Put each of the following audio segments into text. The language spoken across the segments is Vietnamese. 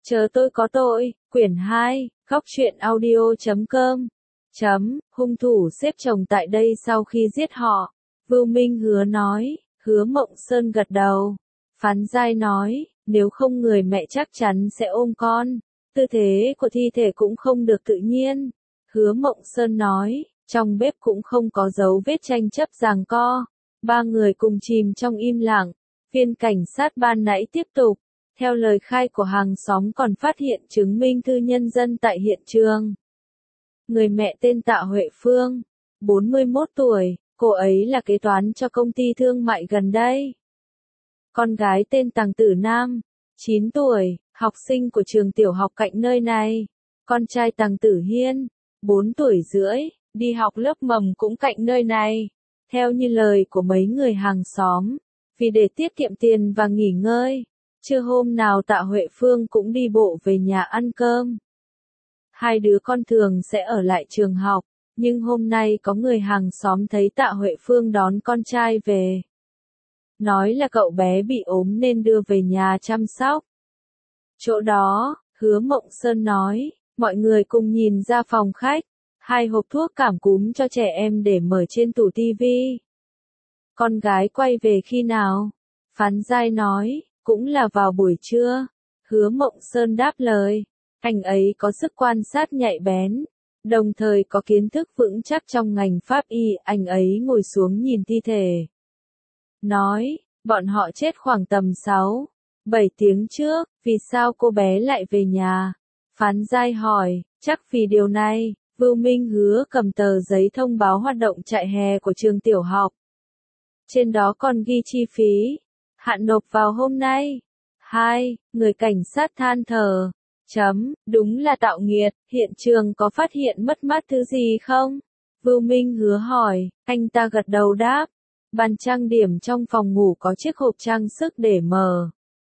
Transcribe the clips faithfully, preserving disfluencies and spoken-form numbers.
Chờ tôi có tội, quyển hai, góc truyện audio chấm com. Chấm, hung thủ xếp chồng tại đây sau khi giết họ. Vưu Minh Hứa nói, Hứa Mộng Sơn gật đầu. Phán Giai nói, nếu không người mẹ chắc chắn sẽ ôm con. Tư thế của thi thể cũng không được tự nhiên. Hứa Mộng Sơn nói, trong bếp cũng không có dấu vết tranh chấp giằng co. Ba người cùng chìm trong im lặng. Viên cảnh sát ban nãy tiếp tục. Theo lời khai của hàng xóm còn phát hiện chứng minh thư nhân dân tại hiện trường. Người mẹ tên Tạ Huệ Phương, bốn mươi mốt tuổi, cô ấy là kế toán cho công ty thương mại gần đây. Con gái tên Tằng Tử Nam, chín tuổi, học sinh của trường tiểu học cạnh nơi này. Con trai Tằng Tử Hiên, bốn tuổi rưỡi, đi học lớp mầm cũng cạnh nơi này. Theo như lời của mấy người hàng xóm, vì để tiết kiệm tiền và nghỉ ngơi, trưa hôm nào Tạ Huệ Phương cũng đi bộ về nhà ăn cơm. Hai đứa con thường sẽ ở lại trường học, nhưng hôm nay có người hàng xóm thấy Tạ Huệ Phương đón con trai về. Nói là cậu bé bị ốm nên đưa về nhà chăm sóc. Chỗ đó, Hứa Mộng Sơn nói, mọi người cùng nhìn ra phòng khách, hai hộp thuốc cảm cúm cho trẻ em để mở trên tủ tivi. Con gái quay về khi nào? Phán Giai nói, cũng là vào buổi trưa. Hứa Mộng Sơn đáp lời, anh ấy có sức quan sát nhạy bén, đồng thời có kiến thức vững chắc trong ngành pháp y. Anh ấy ngồi xuống nhìn thi thể. Nói, bọn họ chết khoảng tầm sáu, bảy tiếng trước, vì sao cô bé lại về nhà? Phán Giai hỏi, chắc vì điều này. Vưu Minh Hứa cầm tờ giấy thông báo hoạt động trại hè của trường tiểu học. Trên đó còn ghi chi phí. Hạn nộp vào hôm nay. Hai, người cảnh sát than thở. Chấm, đúng là tạo nghiệt, hiện trường có phát hiện mất mát thứ gì không? Vưu Minh Hứa hỏi, anh ta gật đầu đáp. Bàn trang điểm trong phòng ngủ có chiếc hộp trang sức để mở.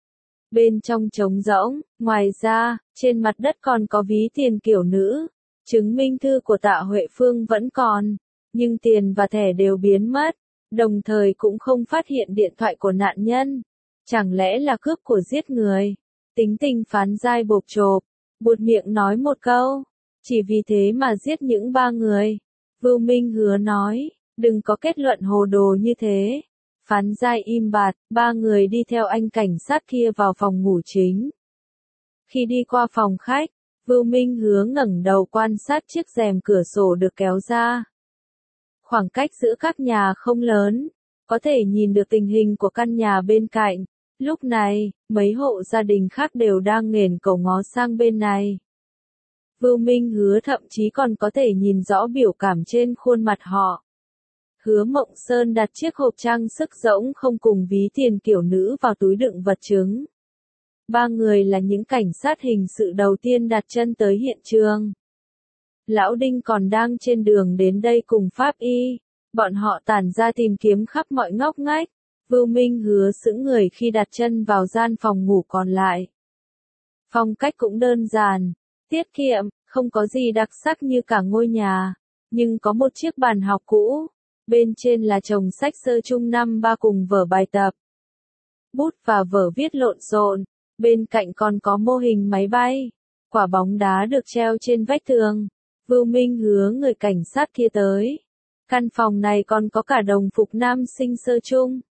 Bên trong trống rỗng, ngoài ra, trên mặt đất còn có ví tiền kiểu nữ. Chứng minh thư của Tạ Huệ Phương vẫn còn, nhưng tiền và thẻ đều biến mất. Đồng thời cũng không phát hiện điện thoại của nạn nhân. Chẳng lẽ là cướp của giết người? Tính tình Phán Giai bộp chộp, buột miệng nói một câu. Chỉ vì thế mà giết những ba người. Vưu Minh Hứa nói, đừng có kết luận hồ đồ như thế. Phán Giai im bặt, ba người đi theo anh cảnh sát kia vào phòng ngủ chính. Khi đi qua phòng khách, Vưu Minh Hứa ngẩng đầu quan sát chiếc rèm cửa sổ được kéo ra. Khoảng cách giữa các nhà không lớn, có thể nhìn được tình hình của căn nhà bên cạnh. Lúc này, mấy hộ gia đình khác đều đang nghển cầu ngó sang bên này. Vưu Minh Hứa thậm chí còn có thể nhìn rõ biểu cảm trên khuôn mặt họ. Hứa Mộng Sơn đặt chiếc hộp trang sức rỗng không cùng ví tiền kiểu nữ vào túi đựng vật chứng. Ba người là những cảnh sát hình sự đầu tiên đặt chân tới hiện trường. Lão Đinh còn đang trên đường đến đây cùng pháp y. Bọn họ tản ra tìm kiếm khắp mọi ngóc ngách. Vưu Minh Hứa sững người khi đặt chân vào gian phòng ngủ còn lại. Phong cách cũng đơn giản, tiết kiệm, không có gì đặc sắc như cả ngôi nhà. Nhưng có một chiếc bàn học cũ. Bên trên là chồng sách sơ chung năm ba cùng vở bài tập. Bút và vở viết lộn xộn. Bên cạnh còn có mô hình máy bay. Quả bóng đá được treo trên vách tường. Vưu Minh Hứa người cảnh sát kia tới. Căn phòng này còn có cả đồng phục nam sinh sơ chung.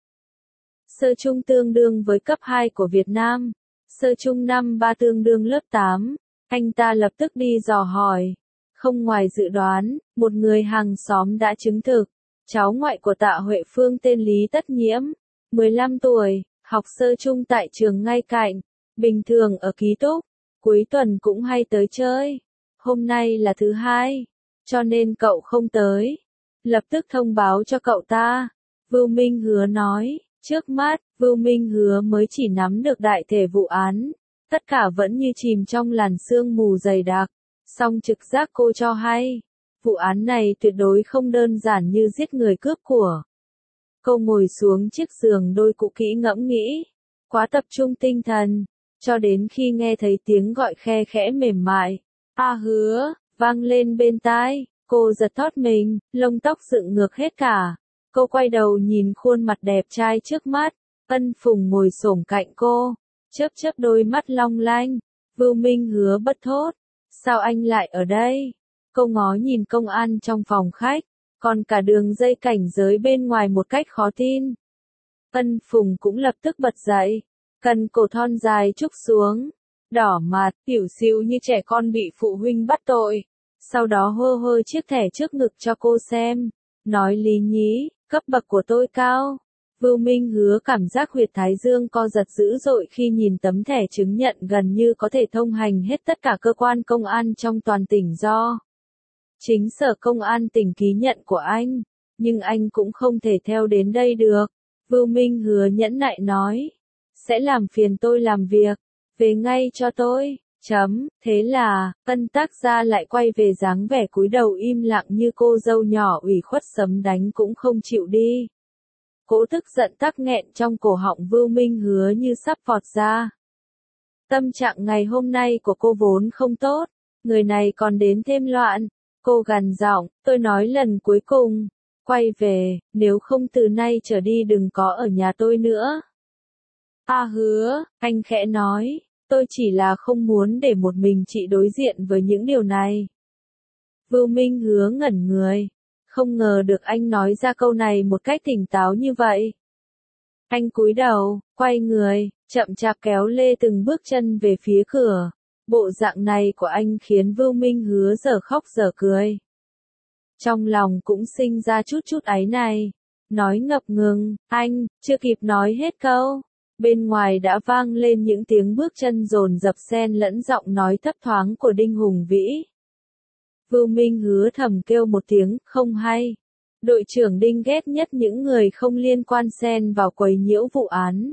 Sơ chung tương đương với cấp hai của Việt Nam. Sơ chung năm ba tương đương lớp tám. Anh ta lập tức đi dò hỏi. Không ngoài dự đoán, một người hàng xóm đã chứng thực. Cháu ngoại của Tạ Huệ Phương tên Lý Tất Nhiễm. mười lăm tuổi, học sơ chung tại trường ngay cạnh. Bình thường ở ký túc. Cuối tuần cũng hay tới chơi. Hôm nay là thứ hai, cho nên cậu không tới. Lập tức thông báo cho cậu ta. Vưu Minh Hứa nói, trước mắt, Vưu Minh Hứa mới chỉ nắm được đại thể vụ án. Tất cả vẫn như chìm trong làn sương mù dày đặc. Song trực giác cô cho hay, vụ án này tuyệt đối không đơn giản như giết người cướp của. Cô ngồi xuống chiếc giường đôi cũ kỹ ngẫm nghĩ, quá tập trung tinh thần, cho đến khi nghe thấy tiếng gọi khe khẽ mềm mại. A Hứa, vang lên bên tai, cô giật thót mình, lông tóc dựng ngược hết cả. Cô quay đầu nhìn khuôn mặt đẹp trai trước mắt, Ân Phùng ngồi xổm cạnh cô, chớp chớp đôi mắt long lanh. Vưu Minh Hứa bất thốt. Sao anh lại ở đây? Cô ngó nhìn công an trong phòng khách, còn cả đường dây cảnh giới bên ngoài một cách khó tin. Ân Phùng cũng lập tức bật dậy, cần cổ thon dài trúc xuống, đỏ mặt, tiểu xíu như trẻ con bị phụ huynh bắt tội. Sau đó hơ hơ chiếc thẻ trước ngực cho cô xem, nói Lý nhí, cấp bậc của tôi cao. Vưu Minh Hứa cảm giác huyệt thái dương co giật dữ dội khi nhìn tấm thẻ chứng nhận gần như có thể thông hành hết tất cả cơ quan công an trong toàn tỉnh do chính sở công an tỉnh ký nhận của anh, nhưng anh cũng không thể theo đến đây được. Vưu Minh Hứa nhẫn nại nói, sẽ làm phiền tôi làm việc, về ngay cho tôi. Chấm, thế là, Ân tác gia lại quay về dáng vẻ cúi đầu im lặng như cô dâu nhỏ ủy khuất sấm đánh cũng không chịu đi. Cỗ tức giận tắc nghẹn trong cổ họng Vưu Minh Hứa như sắp phọt ra. Tâm trạng ngày hôm nay của cô vốn không tốt, người này còn đến thêm loạn. Cô gằn giọng, tôi nói lần cuối cùng, quay về, nếu không từ nay trở đi đừng có ở nhà tôi nữa. À Hứa, anh khẽ nói, tôi chỉ là không muốn để một mình chị đối diện với những điều này. Vưu Minh Hứa ngẩn người, không ngờ được anh nói ra câu này một cách tỉnh táo như vậy. Anh cúi đầu, quay người, chậm chạp kéo lê từng bước chân về phía cửa. Bộ dạng này của anh khiến Vưu Minh Hứa dở khóc dở cười. Trong lòng cũng sinh ra chút chút áy này. Nói ngập ngừng, anh, chưa kịp nói hết câu. Bên ngoài đã vang lên những tiếng bước chân dồn dập xen lẫn giọng nói thấp thoáng của Đinh Hùng Vĩ. Vưu Minh Hứa thầm kêu một tiếng, không hay. Đội trưởng Đinh ghét nhất những người không liên quan xen vào quấy nhiễu vụ án.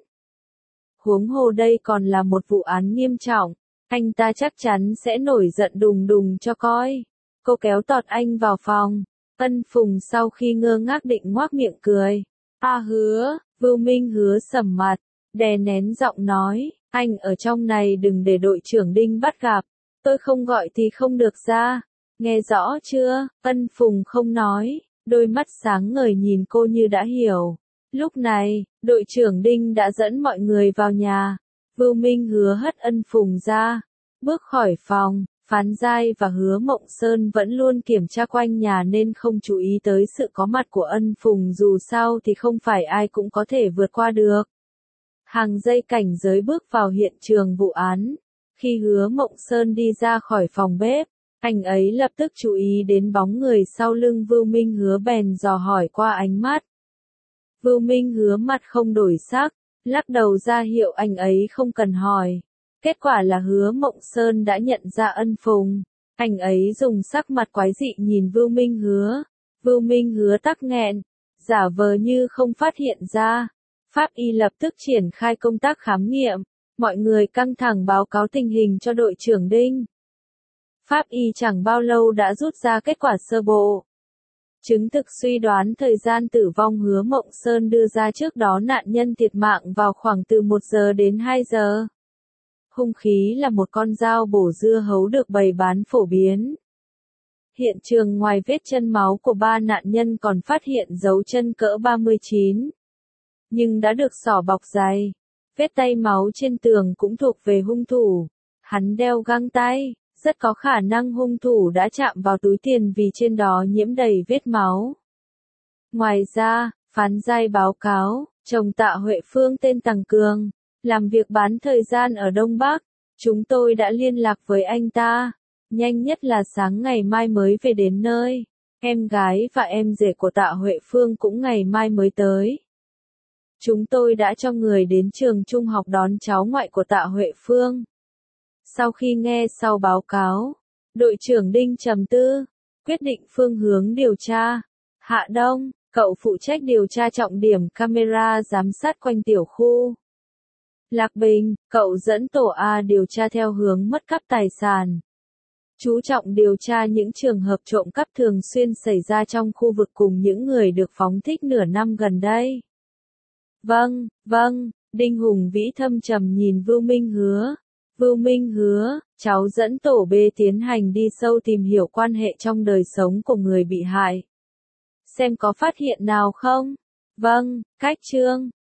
Huống hồ đây còn là một vụ án nghiêm trọng. Anh ta chắc chắn sẽ nổi giận đùng đùng cho coi. Cô kéo tọt anh vào phòng. Ân Phùng sau khi ngơ ngác định ngoác miệng cười. À Hứa, Vưu Minh Hứa sầm mặt, đè nén giọng nói, anh ở trong này đừng để đội trưởng Đinh bắt gặp. Tôi không gọi thì không được ra. Nghe rõ chưa? Ân Phùng không nói, đôi mắt sáng ngời nhìn cô như đã hiểu. Lúc này, đội trưởng Đinh đã dẫn mọi người vào nhà. Vưu Minh Hứa hất Ân Phùng ra, bước khỏi phòng. Phán Giai và Hứa Mộng Sơn vẫn luôn kiểm tra quanh nhà nên không chú ý tới sự có mặt của Ân Phùng, dù sao thì không phải ai cũng có thể vượt qua được. Hàng dây cảnh giới bước vào hiện trường vụ án. Khi Hứa Mộng Sơn đi ra khỏi phòng bếp, anh ấy lập tức chú ý đến bóng người sau lưng Vưu Minh Hứa bèn dò hỏi qua ánh mắt. Vưu Minh Hứa mặt không đổi sắc, lắc đầu ra hiệu anh ấy không cần hỏi. Kết quả là Hứa Mộng Sơn đã nhận ra Ân Phùng. Anh ấy dùng sắc mặt quái dị nhìn Vưu Minh Hứa. Vưu Minh Hứa tắc nghẹn, giả vờ như không phát hiện ra. Pháp y lập tức triển khai công tác khám nghiệm. Mọi người căng thẳng báo cáo tình hình cho đội trưởng Đinh. Pháp y chẳng bao lâu đã rút ra kết quả sơ bộ. Chứng thực suy đoán thời gian tử vong Hứa Mộng Sơn đưa ra trước đó nạn nhân thiệt mạng vào khoảng từ một giờ đến hai giờ. Hung khí là một con dao bổ dưa hấu được bày bán phổ biến. Hiện trường ngoài vết chân máu của ba nạn nhân còn phát hiện dấu chân cỡ ba mươi chín. Nhưng đã được xỏ bọc dày. Vết tay máu trên tường cũng thuộc về hung thủ. Hắn đeo găng tay, rất có khả năng hung thủ đã chạm vào túi tiền vì trên đó nhiễm đầy vết máu. Ngoài ra, Phán Giai báo cáo, chồng Tạ Huệ Phương tên Tằng Cường, làm việc bán thời gian ở Đông Bắc. Chúng tôi đã liên lạc với anh ta. Nhanh nhất là sáng ngày mai mới về đến nơi. Em gái và em rể của Tạ Huệ Phương cũng ngày mai mới tới. Chúng tôi đã cho người đến trường trung học đón cháu ngoại của Tạ Huệ Phương. Sau khi nghe sau báo cáo, đội trưởng Đinh trầm tư, quyết định phương hướng điều tra. Hạ Đông, cậu phụ trách điều tra trọng điểm camera giám sát quanh tiểu khu. Lạc Bình, cậu dẫn tổ A điều tra theo hướng mất cắp tài sản. Chú trọng điều tra những trường hợp trộm cắp thường xuyên xảy ra trong khu vực cùng những người được phóng thích nửa năm gần đây. Vâng, vâng, Đinh Hùng Vĩ thâm trầm nhìn Vưu Minh Hứa. Vưu Minh Hứa, cháu dẫn tổ B tiến hành đi sâu tìm hiểu quan hệ trong đời sống của người bị hại. Xem có phát hiện nào không? Vâng, Cách Trương,